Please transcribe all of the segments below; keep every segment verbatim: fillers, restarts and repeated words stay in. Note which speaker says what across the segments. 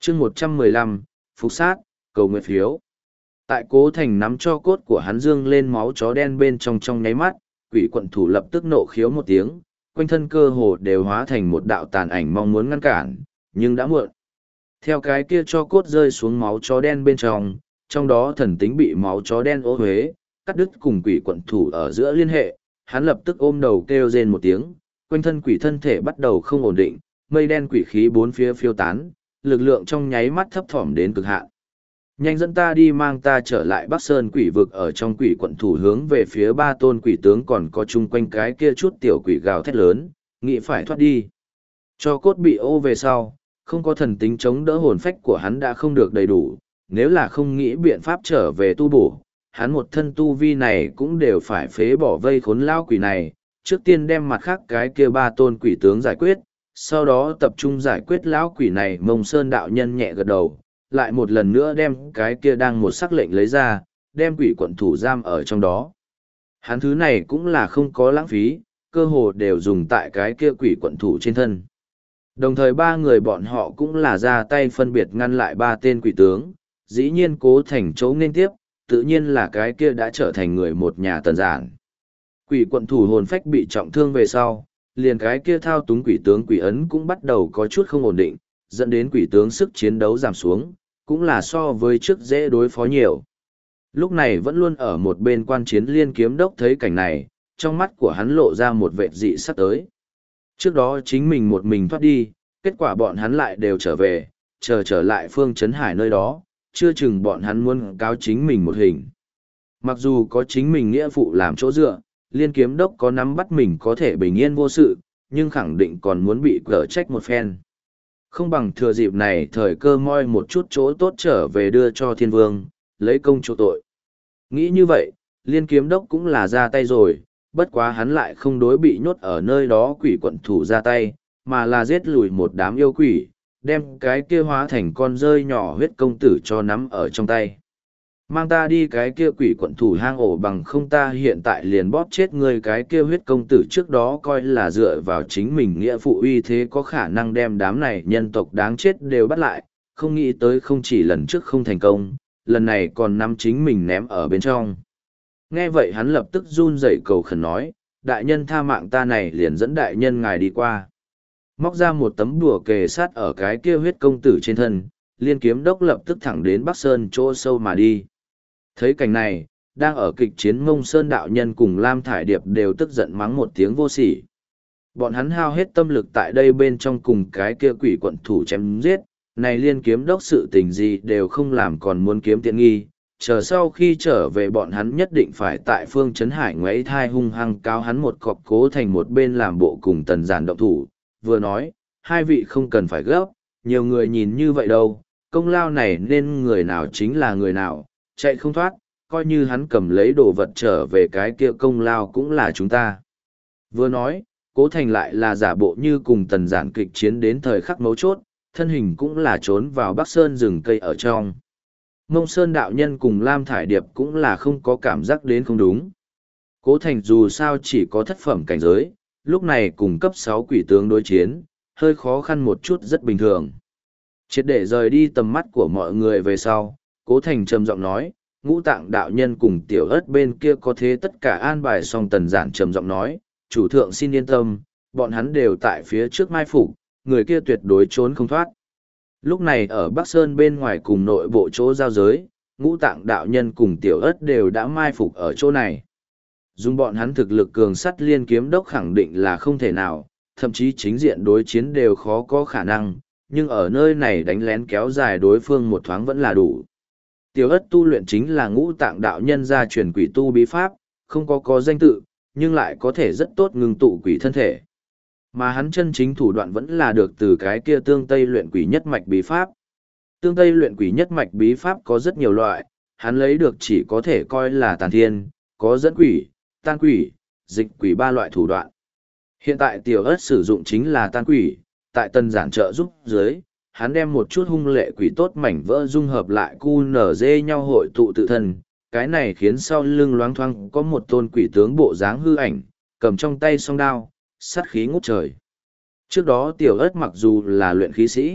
Speaker 1: chương một trăm mười lăm, Phục sát, cầu nguyện phiếu. Tại Cố Thành nắm cho cốt của hắn dương lên máu chó đen bên trong trong nháy mắt, quỷ quận thủ lập tức nộ khiếu một tiếng, quanh thân cơ hồ đều hóa thành một đạo tàn ảnh mong muốn ngăn cản, nhưng đã muộn. Theo cái kia cho cốt rơi xuống máu chó đen bên trong, trong đó thần tính bị máu chó đen ô huế, cắt đứt cùng quỷ quận thủ ở giữa liên hệ, hắn lập tức ôm đầu kêu rên một tiếng, quanh thân quỷ thân thể bắt đầu không ổn định, mây đen quỷ khí bốn phía phiêu tán, lực lượng trong nháy mắt thấp thỏm đến cực hạn. Nhanh dẫn ta đi, mang ta trở lại Bắc Sơn quỷ vực. Ở trong quỷ quận thủ hướng về phía ba tôn quỷ tướng còn có chung quanh cái kia chút tiểu quỷ gào thét lớn, nghĩ phải thoát đi. Cho cốt bị ô về sau, không có thần tính chống đỡ, hồn phách của hắn đã không được đầy đủ, nếu là không nghĩ biện pháp trở về tu bổ, hắn một thân tu vi này cũng đều phải phế bỏ vây khốn lao quỷ này, trước tiên đem mặt khác cái kia ba tôn quỷ tướng giải quyết, sau đó tập trung giải quyết lão quỷ này. Mông Sơn đạo nhân nhẹ gật đầu, lại một lần nữa đem cái kia đang một sắc lệnh lấy ra, đem quỷ quận thủ giam ở trong đó. Hắn thứ này cũng là không có lãng phí, cơ hồ đều dùng tại cái kia quỷ quận thủ trên thân. Đồng thời ba người bọn họ cũng là ra tay phân biệt ngăn lại ba tên quỷ tướng, dĩ nhiên Cố Thành chỗ nên tiếp, tự nhiên là cái kia đã trở thành người một nhà Tần Giản. Quỷ quận thủ hồn phách bị trọng thương về sau, liền cái kia thao túng quỷ tướng quỷ ấn cũng bắt đầu có chút không ổn định, dẫn đến quỷ tướng sức chiến đấu giảm xuống, cũng là so với trước dễ đối phó nhiều. Lúc này vẫn luôn ở một bên quan chiến Liên Kiếm Đốc thấy cảnh này, trong mắt của hắn lộ ra một vệt dị sắc tới. Trước đó chính mình một mình thoát đi, kết quả bọn hắn lại đều trở về, chờ trở lại Phương Trấn Hải nơi đó, chưa chừng bọn hắn muốn cáo chính mình một hình. Mặc dù có chính mình nghĩa phụ làm chỗ dựa, Liên Kiếm Đốc có nắm bắt mình có thể bình yên vô sự, nhưng khẳng định còn muốn bị cở trách một phen. Không bằng thừa dịp này thời cơ moi một chút chỗ tốt trở về đưa cho thiên vương, lấy công chỗ tội. Nghĩ như vậy, Liên Kiếm Đốc cũng là ra tay rồi, bất quá hắn lại không đối bị nhốt ở nơi đó quỷ quận thủ ra tay, mà là giết lùi một đám yêu quỷ, đem cái kia hóa thành con rơi nhỏ huyết công tử cho nắm ở trong tay. Mang ta đi cái kia quỷ quận thủ hang ổ, bằng không ta hiện tại liền bóp chết người. Cái kia huyết công tử trước đó coi là dựa vào chính mình nghĩa phụ uy thế có khả năng đem đám này nhân tộc đáng chết đều bắt lại, không nghĩ tới không chỉ lần trước không thành công, lần này còn nắm chính mình ném ở bên trong. Nghe vậy hắn lập tức run rẩy cầu khẩn nói, đại nhân tha mạng ta này liền dẫn đại nhân ngài đi qua. Móc ra một tấm đùa kề sát ở cái kia huyết công tử trên thân, Liên Kiếm Đốc lập tức thẳng đến Bắc Sơn chỗ sâu mà đi. Thấy cảnh này, đang ở kịch chiến Mông Sơn đạo nhân cùng Lam Thải Điệp đều tức giận mắng một tiếng vô sỉ. Bọn hắn hao hết tâm lực tại đây bên trong cùng cái kia quỷ quận thủ chém giết, này Liên Kiếm Đốc sự tình gì đều không làm còn muốn kiếm tiện nghi, chờ sau khi trở về bọn hắn nhất định phải tại Phương Trấn Hải ngoáy thai hung hăng cao hắn một cọc. Cố Thành một bên làm bộ cùng Tần Giản động thủ, vừa nói, hai vị không cần phải gấp, nhiều người nhìn như vậy đâu, công lao này nên người nào chính là người nào, chạy không thoát, coi như hắn cầm lấy đồ vật trở về cái kia công lao cũng là chúng ta. Vừa nói, Cố Thành lại là giả bộ như cùng Tần Giản kịch chiến đến thời khắc mấu chốt, thân hình cũng là trốn vào Bắc Sơn rừng cây ở trong. Mông Sơn đạo nhân cùng Lam Thải Điệp cũng là không có cảm giác đến không đúng. Cố Thành dù sao chỉ có thất phẩm cảnh giới, lúc này cùng cấp sáu quỷ tướng đối chiến, hơi khó khăn một chút rất bình thường. Triệt để rời đi tầm mắt của mọi người về sau, Cố Thành trầm giọng nói, Ngũ Tạng đạo nhân cùng Tiểu Ất bên kia có thế tất cả an bài xong. Tần Giản trầm giọng nói, chủ thượng xin yên tâm, bọn hắn đều tại phía trước mai phục, người kia tuyệt đối trốn không thoát. Lúc này ở Bắc Sơn bên ngoài cùng nội bộ chỗ giao giới, Ngũ Tạng đạo nhân cùng Tiểu Ất đều đã mai phục ở chỗ này. Dùng bọn hắn thực lực cường sắt, Liên Kiếm Đốc khẳng định là không thể nào, thậm chí chính diện đối chiến đều khó có khả năng, nhưng ở nơi này đánh lén kéo dài đối phương một thoáng vẫn là đủ. Tiểu Ất tu luyện chính là Ngũ Tạng đạo nhân gia truyền quỷ tu bí pháp, không có có danh tự, nhưng lại có thể rất tốt ngưng tụ quỷ thân thể. Mà hắn chân chính thủ đoạn vẫn là được từ cái kia tương tây luyện quỷ nhất mạch bí pháp. Tương tây luyện quỷ nhất mạch bí pháp có rất nhiều loại, hắn lấy được chỉ có thể coi là tàn thiên, có dẫn quỷ, tan quỷ, dịch quỷ ba loại thủ đoạn. Hiện tại Tiểu Ất sử dụng chính là tan quỷ, tại Tần Giản trợ giúp dưới, hắn đem một chút hung lệ quỷ tốt mảnh vỡ dung hợp lại cu nở dê nhau hội tụ tự thân, cái này khiến sau lưng loáng thoáng có một tôn quỷ tướng bộ dáng hư ảnh, cầm trong tay song đao, sát khí ngút trời. Trước đó Tiểu Ất mặc dù là luyện khí sĩ,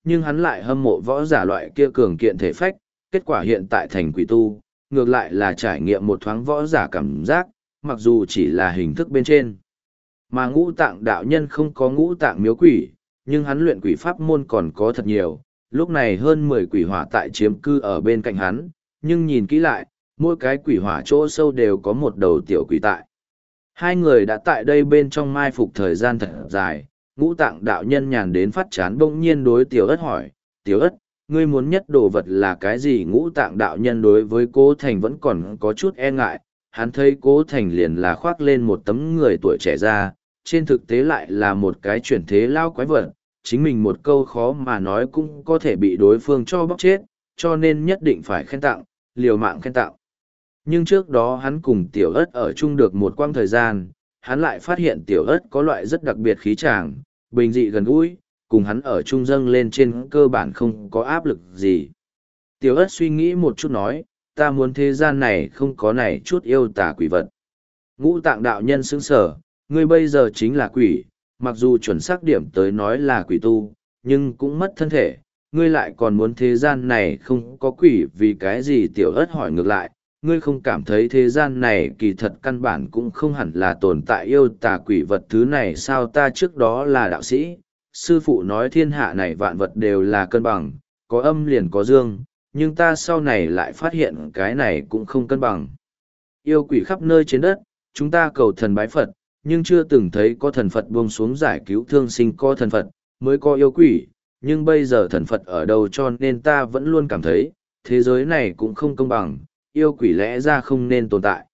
Speaker 1: nhưng hắn lại hâm mộ võ giả loại kia cường kiện thể phách, kết quả hiện tại thành quỷ tu, ngược lại là trải nghiệm một thoáng võ giả cảm giác, mặc dù chỉ là hình thức bên trên. Mà ngũ tạng đạo nhân không có ngũ tạng miếu quỷ, nhưng hắn luyện quỷ pháp môn còn có thật nhiều, lúc này hơn mười quỷ hỏa tại chiếm cư ở bên cạnh hắn, nhưng nhìn kỹ lại, mỗi cái quỷ hỏa chỗ sâu đều có một đầu tiểu quỷ tại. Hai người đã tại đây bên trong mai phục thời gian thật dài, ngũ tạng đạo nhân nhàn đến phát chán bỗng nhiên đối tiểu ất hỏi, tiểu ất, ngươi muốn nhất đồ vật là cái gì? Ngũ tạng đạo nhân đối với cố thành vẫn còn có chút e ngại, hắn thấy cố thành liền là khoác lên một tấm người tuổi trẻ ra, trên thực tế lại là một cái chuyển thế lao quái vật, chính mình một câu khó mà nói cũng có thể bị đối phương cho bóc chết, cho nên nhất định phải khen tặng, liều mạng khen tặng. Nhưng trước đó hắn cùng tiểu ất ở chung được một quãng thời gian, hắn lại phát hiện tiểu ất có loại rất đặc biệt khí tràng, bình dị gần gũi, cùng hắn ở chung dâng lên trên cơ bản không có áp lực gì. Tiểu ất suy nghĩ một chút nói, ta muốn thế gian này không có này chút yêu tà quỷ vật. Ngũ tạng đạo nhân sững sở, ngươi bây giờ chính là quỷ, mặc dù chuẩn xác điểm tới nói là quỷ tu, nhưng cũng mất thân thể, ngươi lại còn muốn thế gian này không có quỷ vì cái gì? Tiểu ất hỏi ngược lại, ngươi không cảm thấy thế gian này kỳ thật căn bản cũng không hẳn là tồn tại yêu tà quỷ vật thứ này sao? Ta trước đó là đạo sĩ, sư phụ nói thiên hạ này vạn vật đều là cân bằng, có âm liền có dương, nhưng ta sau này lại phát hiện cái này cũng không cân bằng. Yêu quỷ khắp nơi trên đất, chúng ta cầu thần bái Phật, nhưng chưa từng thấy có thần Phật buông xuống giải cứu thương sinh, có thần Phật mới có yêu quỷ, nhưng bây giờ thần Phật ở đâu cho nên ta vẫn luôn cảm thấy, thế giới này cũng không công bằng, yêu quỷ lẽ ra không nên tồn tại.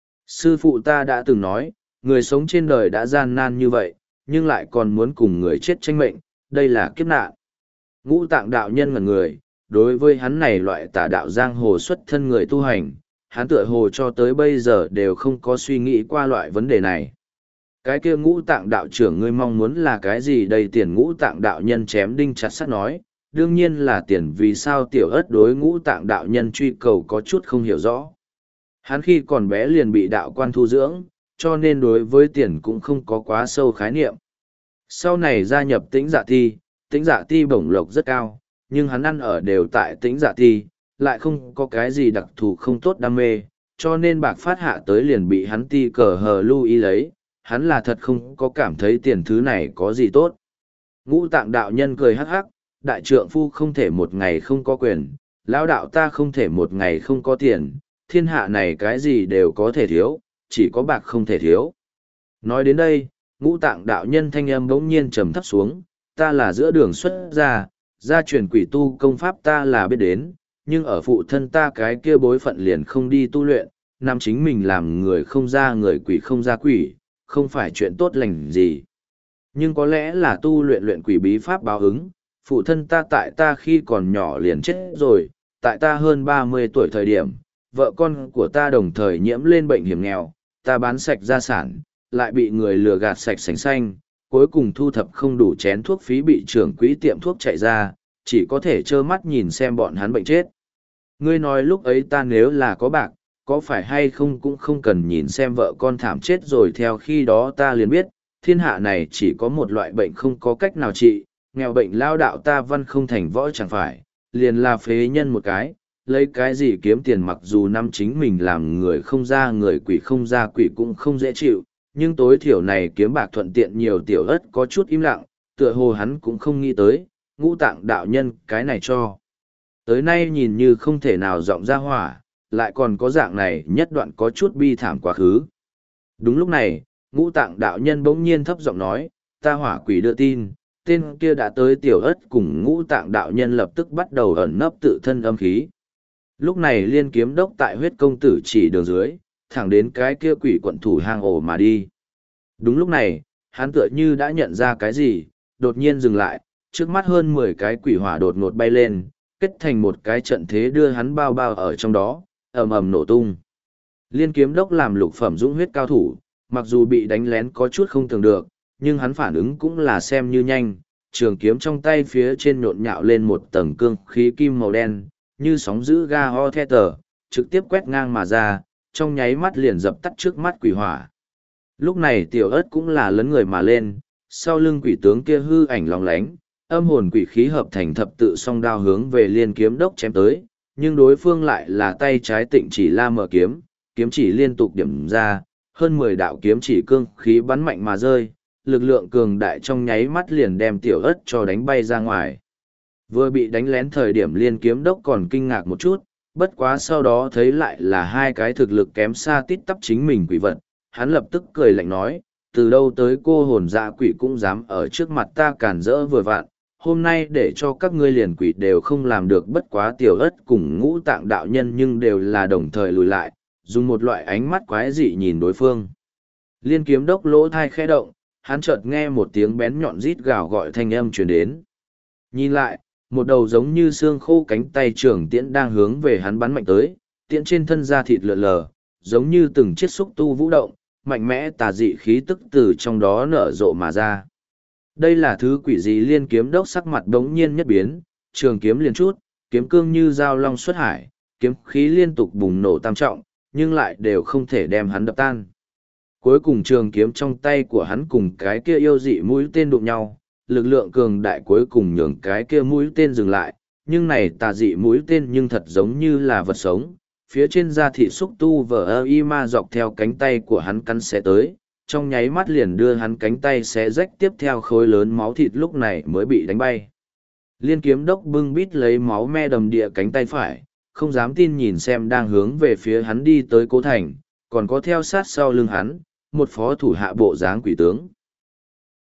Speaker 1: Sư phụ ta đã từng nói, người sống trên đời đã gian nan như vậy, nhưng lại còn muốn cùng người chết tranh mệnh, đây là kiếp nạn. Ngũ tạng đạo nhân ngẩn người, đối với hắn này loại tà đạo giang hồ xuất thân người tu hành, hắn tựa hồ cho tới bây giờ đều không có suy nghĩ qua loại vấn đề này. Cái kia ngũ tạng đạo trưởng ngươi mong muốn là cái gì đây? Tiền ngũ tạng đạo nhân chém đinh chặt sắt nói, đương nhiên là tiền. Vì sao tiểu ất đối ngũ tạng đạo nhân truy cầu có chút không hiểu rõ. Hắn khi còn bé liền bị đạo quan thu dưỡng, cho nên đối với tiền cũng không có quá sâu khái niệm. Sau này gia nhập tĩnh dạ ti, tĩnh dạ ti bổng lộc rất cao, nhưng hắn ăn ở đều tại tĩnh dạ ti, lại không có cái gì đặc thù không tốt đam mê, cho nên bạc phát hạ tới liền bị hắn ti cờ hờ lưu ý lấy, hắn là thật không có cảm thấy tiền thứ này có gì tốt. Ngũ tạng đạo nhân cười hắc hắc, đại trượng phu không thể một ngày không có quyền, lão đạo ta không thể một ngày không có tiền, thiên hạ này cái gì đều có thể thiếu, chỉ có bạc không thể thiếu. Nói đến đây, ngũ tạng đạo nhân thanh âm bỗng nhiên trầm thấp xuống, ta là giữa đường xuất gia, gia truyền quỷ tu công pháp ta là biết đến, nhưng ở phụ thân ta cái kia bối phận liền không đi tu luyện, nam chính mình làm người không ra người quỷ không ra quỷ, không phải chuyện tốt lành gì. Nhưng có lẽ là tu luyện luyện quỷ bí pháp báo ứng, phụ thân ta tại ta khi còn nhỏ liền chết rồi, tại ta hơn ba mươi tuổi thời điểm, vợ con của ta đồng thời nhiễm lên bệnh hiểm nghèo, ta bán sạch gia sản, lại bị người lừa gạt sạch sành xanh, cuối cùng thu thập không đủ chén thuốc phí bị trưởng quỹ tiệm thuốc chạy ra, chỉ có thể trơ mắt nhìn xem bọn hắn bệnh chết. Ngươi nói lúc ấy ta nếu là có bạc, có phải hay không cũng không cần nhìn xem vợ con thảm chết rồi. Theo khi đó ta liền biết, thiên hạ này chỉ có một loại bệnh không có cách nào trị, nghèo bệnh lao đạo ta văn không thành võ chẳng phải, liền là phế nhân một cái, lấy cái gì kiếm tiền mặc dù năm chính mình làm người không ra người quỷ không ra quỷ cũng không dễ chịu, nhưng tối thiểu này kiếm bạc thuận tiện nhiều. Tiểu ất có chút im lặng, tựa hồ hắn cũng không nghĩ tới, ngũ tạng đạo nhân cái này cho. Tới nay nhìn như không thể nào giọng ra hỏa, lại còn có dạng này nhất đoạn có chút bi thảm quá khứ. Đúng lúc này, ngũ tạng đạo nhân bỗng nhiên thấp giọng nói, ta hỏa quỷ đưa tin, tên kia đã tới. Tiểu ất cùng ngũ tạng đạo nhân lập tức bắt đầu ẩn nấp tự thân âm khí. Lúc này liên kiếm đốc tại huyết công tử chỉ đường dưới, thẳng đến cái kia quỷ quận thủ hang ổ mà đi. Đúng lúc này, hắn tựa như đã nhận ra cái gì, đột nhiên dừng lại, trước mắt hơn mười cái quỷ hỏa đột ngột bay lên, kết thành một cái trận thế đưa hắn bao bao ở trong đó, ầm ầm nổ tung. Liên kiếm đốc làm lục phẩm dũng huyết cao thủ, mặc dù bị đánh lén có chút không tưởng được, nhưng hắn phản ứng cũng là xem như nhanh, trường kiếm trong tay phía trên nhộn nhạo lên một tầng cương khí kim màu đen, như sóng dữ ga ho the tờ, trực tiếp quét ngang mà ra, trong nháy mắt liền dập tắt trước mắt quỷ hỏa. Lúc này tiểu ất cũng là lấn người mà lên, sau lưng quỷ tướng kia hư ảnh lóng lánh, âm hồn quỷ khí hợp thành thập tự song đao hướng về Liên Kiếm Đốc chém tới, nhưng đối phương lại là tay trái Tịnh Chỉ La mở kiếm, kiếm chỉ liên tục điểm ra, hơn mười đạo kiếm chỉ cương khí bắn mạnh mà rơi, lực lượng cường đại trong nháy mắt liền đem Tiểu Ất cho đánh bay ra ngoài. Vừa bị đánh lén thời điểm Liên Kiếm Đốc còn kinh ngạc một chút, bất quá sau đó thấy lại là hai cái thực lực kém xa tít tắp chính mình quỷ vật, hắn lập tức cười lạnh nói, từ đâu tới cô hồn dạ quỷ cũng dám ở trước mặt ta cản rỡ vừa vặn, hôm nay để cho các ngươi liền quỷ đều không làm được, bất quá Tiểu Ất cùng Ngũ Tạng đạo nhân nhưng đều là đồng thời lùi lại, dùng một loại ánh mắt quái dị nhìn đối phương. Liên Kiếm Đốc lỗ thai khẽ động, hắn chợt nghe một tiếng bén nhọn rít gào gọi thanh âm truyền đến. Nhìn lại, một đầu giống như xương khô cánh tay trường tiễn đang hướng về hắn bắn mạnh tới, tiễn trên thân da thịt lượn lờ, giống như từng chiếc xúc tu vũ động, mạnh mẽ tà dị khí tức từ trong đó nở rộ mà ra. Đây là thứ quỷ gì? Liên Kiếm Đốc sắc mặt đống nhiên nhất biến, trường kiếm liền chút, kiếm cương như dao long xuất hải, kiếm khí liên tục bùng nổ tam trọng, nhưng lại đều không thể đem hắn đập tan. Cuối cùng trường kiếm trong tay của hắn cùng cái kia yêu dị mũi tên đụng nhau, lực lượng cường đại cuối cùng nhường cái kia mũi tên dừng lại, nhưng này tà dị mũi tên nhưng thật giống như là vật sống, phía trên da thịt xúc tu vờ ơ y ma dọc theo cánh tay của hắn cắn xé tới, trong nháy mắt liền đưa hắn cánh tay xé rách, tiếp theo khối lớn máu thịt lúc này mới bị đánh bay. Liên Kiếm Đốc bưng bít lấy máu me đầm địa cánh tay phải, không dám tin nhìn xem đang hướng về phía hắn đi tới Cố Thành, còn có theo sát sau lưng hắn, một phó thủ hạ bộ dáng quỷ tướng.